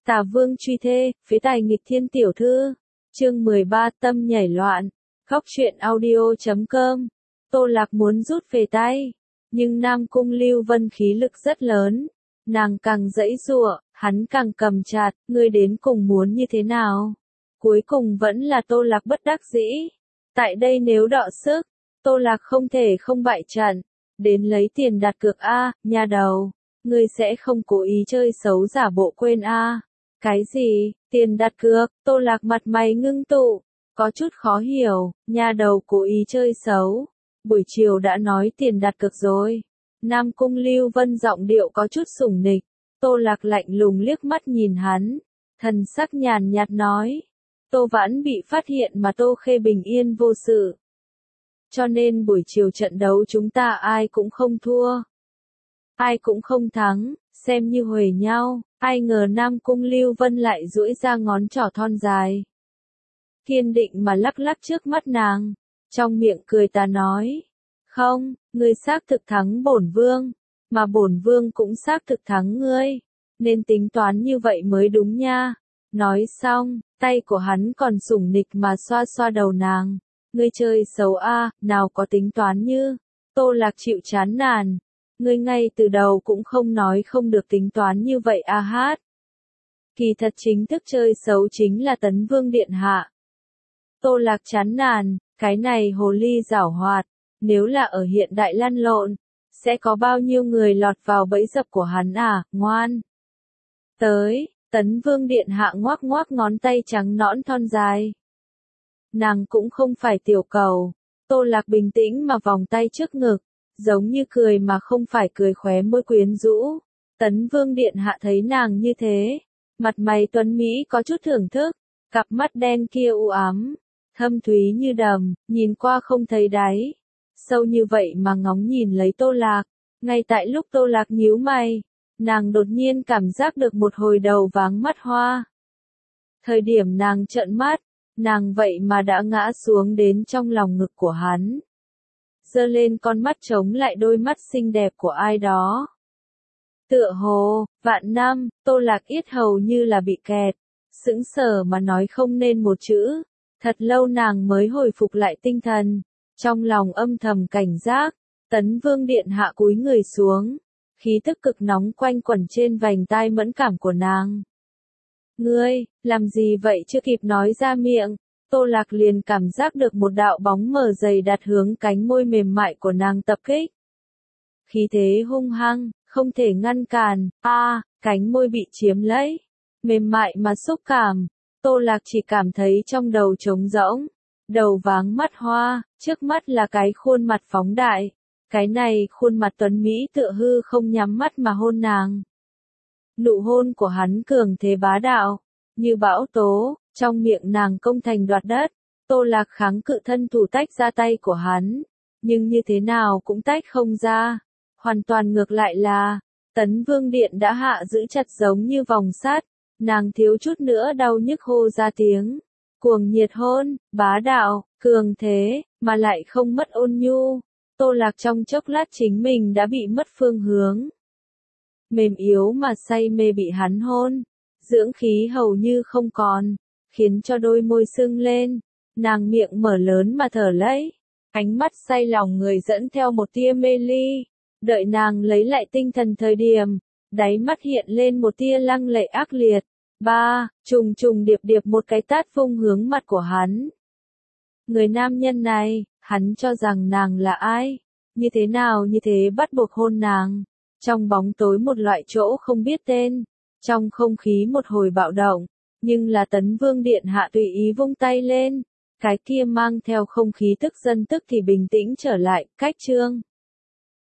Tà Vương truy thê, phế tài nghịch thiên tiểu thư. Chương 13 tâm nhảy loạn. Góc truyện audio.com. Tô Lạc muốn rút về tay, nhưng Nam Cung Lưu Vân khí lực rất lớn. Nàng càng giãy giụa, hắn càng cầm chặt, ngươi đến cùng muốn như thế nào? Cuối cùng vẫn là Tô Lạc bất đắc dĩ. Tại đây nếu đọ sức, Tô Lạc không thể không bại trận. Đến lấy tiền đặt cược a, nha đầu. Ngươi sẽ không cố ý chơi xấu giả bộ quên a. Cái gì, tiền đặt cược? Tô Lạc mặt mày ngưng tụ, có chút khó hiểu, nha đầu cố ý chơi xấu. Buổi chiều đã nói tiền đặt cược rồi. Nam Cung Lưu Vân giọng điệu có chút sủng nịch. Tô Lạc lạnh lùng liếc mắt nhìn hắn, thần sắc nhàn nhạt nói. Tô Vãn bị phát hiện mà Tô Khê bình yên vô sự. Cho nên buổi chiều trận đấu chúng ta ai cũng không thua, ai cũng không thắng, xem như huề nhau. Ai ngờ Nam Cung Lưu Vân lại duỗi ra ngón trỏ thon dài, kiên định mà lắc lắc trước mắt nàng, trong miệng cười tà nói. Không, ngươi xác thực thắng bổn vương, mà bổn vương cũng xác thực thắng ngươi, nên tính toán như vậy mới đúng nha. Nói xong, tay của hắn còn sủng nịch mà xoa xoa đầu nàng. Ngươi chơi xấu a, nào có tính toán như. Tô Lạc chịu chán nản. Ngươi ngay từ đầu cũng không nói không được tính toán như vậy a hát. Kỳ thật chính thức chơi xấu chính là Tấn Vương Điện Hạ. Tô Lạc chán nản, cái này hồ ly giảo hoạt, nếu là ở hiện đại lăn lộn, sẽ có bao nhiêu người lọt vào bẫy dập của hắn à, ngoan. Tới, Tấn Vương Điện Hạ ngoác ngoác ngón tay trắng nõn thon dài. Nàng cũng không phải tiểu cầu. Tô Lạc bình tĩnh mà vòng tay trước ngực, giống như cười mà không phải cười, khóe môi quyến rũ. Tấn Vương Điện Hạ thấy nàng như thế, mặt mày tuấn mỹ có chút thưởng thức, cặp mắt đen kia u ám, thâm thúy như đầm, nhìn qua không thấy đáy. Sâu như vậy mà ngóng nhìn lấy Tô Lạc. Ngay tại lúc Tô Lạc nhíu mày, nàng đột nhiên cảm giác được một hồi đầu váng mắt hoa. Thời điểm nàng trợn mắt, nàng vậy mà đã ngã xuống đến trong lòng ngực của hắn, giơ lên con mắt chống lại đôi mắt xinh đẹp của ai đó. Tựa hồ, vạn năm, Tô Lạc yết hầu như là bị kẹt, sững sờ mà nói không nên một chữ. Thật lâu nàng mới hồi phục lại tinh thần, trong lòng âm thầm cảnh giác. Tấn Vương Điện Hạ cúi người xuống, khí tức cực nóng quanh quẩn trên vành tai mẫn cảm của nàng. Ngươi, làm gì vậy? Chưa kịp nói ra miệng, Tô Lạc liền cảm giác được một đạo bóng mờ dày đặt hướng cánh môi mềm mại của nàng tập kích. Khí thế hung hăng, không thể ngăn cản, cánh môi bị chiếm lấy, mềm mại mà xúc cảm. Tô Lạc chỉ cảm thấy trong đầu trống rỗng, đầu váng mắt hoa, trước mắt là cái khuôn mặt phóng đại. Cái này khuôn mặt tuấn Mỹ tựa hư không nhắm mắt mà hôn nàng. Nụ hôn của hắn cường thế bá đạo, như bão tố, trong miệng nàng công thành đoạt đất. Tô Lạc kháng cự thân thủ tách ra tay của hắn, nhưng như thế nào cũng tách không ra. Hoàn toàn ngược lại là, Tấn Vương Điện đã hạ giữ chặt giống như vòng sắt, nàng thiếu chút nữa đau nhức hô ra tiếng. Cuồng nhiệt hôn, bá đạo, cường thế, mà lại không mất ôn nhu. Tô Lạc trong chốc lát chính mình đã bị mất phương hướng. Mềm yếu mà say mê bị hắn hôn, dưỡng khí hầu như không còn, khiến cho đôi môi sưng lên, nàng miệng mở lớn mà thở lấy, ánh mắt say lòng người dẫn theo một tia mê ly. Đợi nàng lấy lại tinh thần thời điểm, đáy mắt hiện lên một tia lăng lệ ác liệt. Trùng trùng điệp điệp một cái tát vung hướng mặt của hắn. Người nam nhân này, hắn cho rằng nàng là ai? Như thế nào như thế bắt buộc hôn nàng? Trong bóng tối một loại chỗ không biết tên, trong không khí một hồi bạo động, nhưng là Tấn Vương Điện Hạ tùy ý vung tay lên, cái kia mang theo không khí tức giận tức thì bình tĩnh trở lại. Cách chương